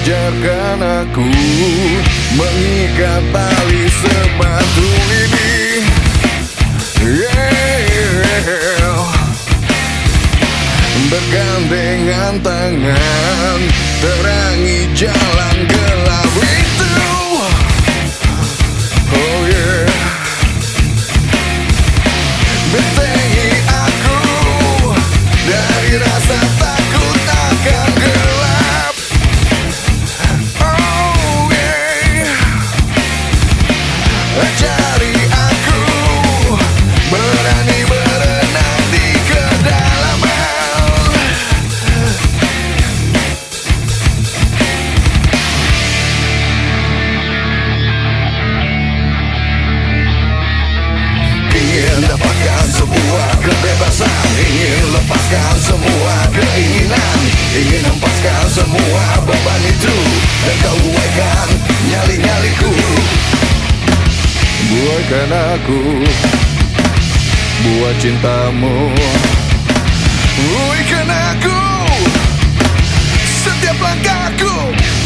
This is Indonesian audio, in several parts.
ajarkan aku mengikat tali sepatu ini. Bergandengan tangan, terangi jalan gelap itu. Oh yeah. Bentengi aku dari rasa takut akan gelap. Oh yeah. Ajari aku berani berenang di kedalaman. Ingin dapatkan sebuah kebebasan, ingin lepaskan semua keinginan, ingin hempaskan semua beban itu, dan kau buaikan nyali-nyaliku. Buaikan aku, buat cintamu. Buaikan aku, setiap langkahku.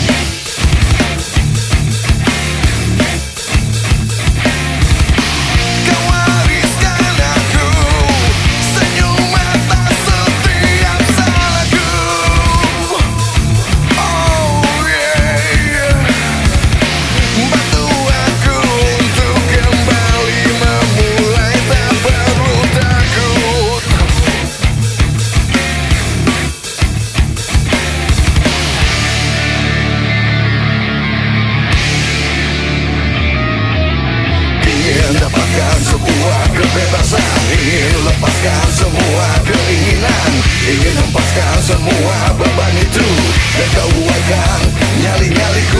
Dapatkan sebuah kebebasan, ingin lepaskan semua keinginan, ingin hempaskan semua beban itu, dan kau buaikan nyali-nyaliku.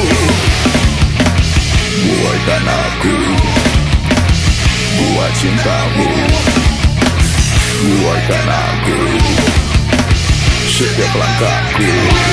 Buaikan aku, buat cintamu. Buaikan aku, setiap langkahku.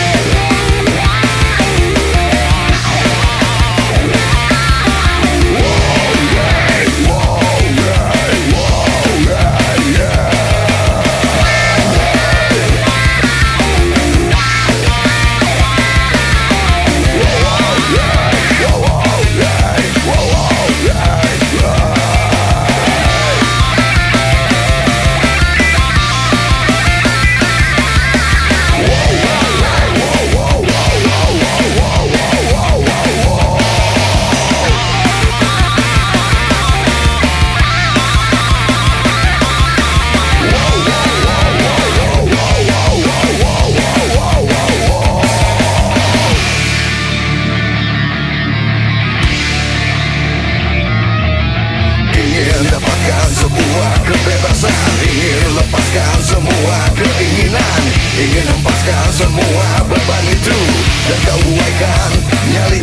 Dapatkan sebuah kebebasan, ingin lepaskan semua keinginan, ingin hempaskan semua beban itu, dan kau buaikan nyali